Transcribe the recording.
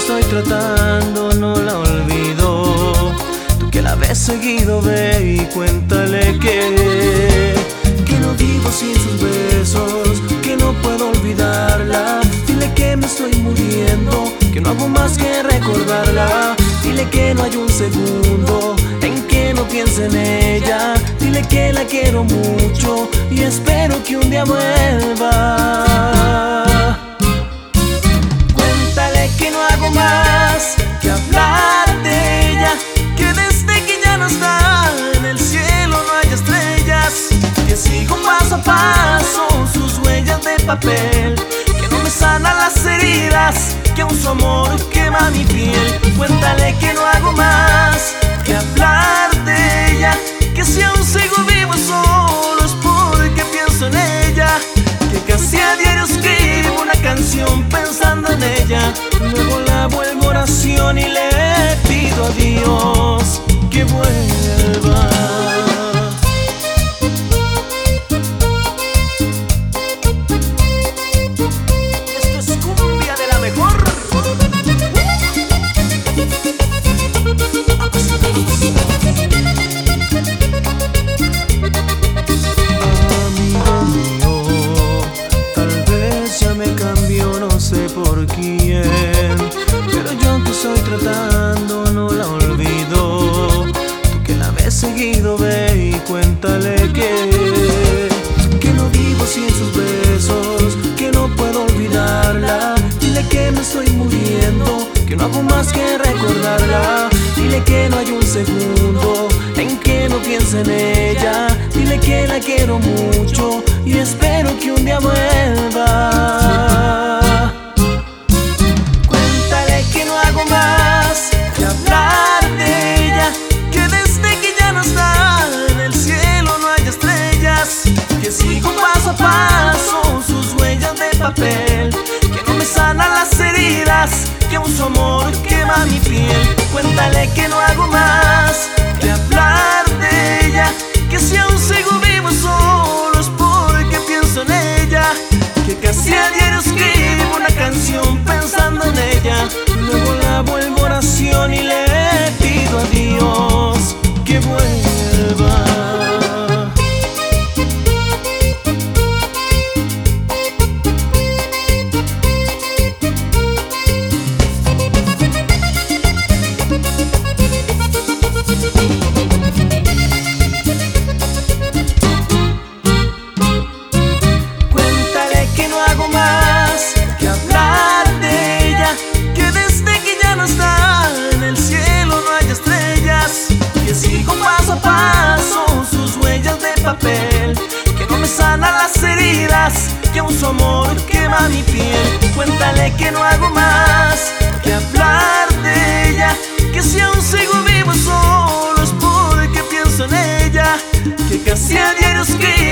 estoy tratando no la olvido. Tú que la ves seguido, ve y cuéntale que no vivo sin sus besos, que no puedo olvidarla. Dile que me estoy muriendo, que no hago más que recordarla. Dile que no hay un segundo en que no piense en ella. Dile que la quiero mucho y espero que un día vuelva. Cuéntale que no hago más que hablar de ella, que desde que ya no está en el cielo no hay estrellas, que sigo paso a paso sus huellas de papel, que no me sanan las heridas, que aún su amor quema mi piel. Cuéntale que no hago más que hablar de ella, que si aún sigo vivo solo es porque pienso en ella, que casi a diario escribo una canción pensando en ella. Luego la vuelvo oración y le pido a Dios que vuelva. Por quién, pero yo que estoy tratando no la olvido. Tú que la ves seguido, ve y cuéntale que no vivo sin sus besos, que no puedo olvidarla. Dile que me estoy muriendo, que no hago más que recordarla. Dile que no hay un segundo en que no piense en ella. Dile que la quiero mucho y espero que un día vuelva. Que no me sanan las heridas, que aún su amor quema mi piel. Cuéntale que no hago más que hablar de ella, que si aún sigo vivo solo es porque pienso en ella, que casi a diario escribo una canción pensando en ella. Luego la vuelvo oración y le pido a Dios que vuelva. Que no me sanan las heridas, que aún su amor quema mi piel. Cuéntale que no hago más que hablar de ella, que si aún sigo vivo solo es porque pienso en ella, que casi a diario escribo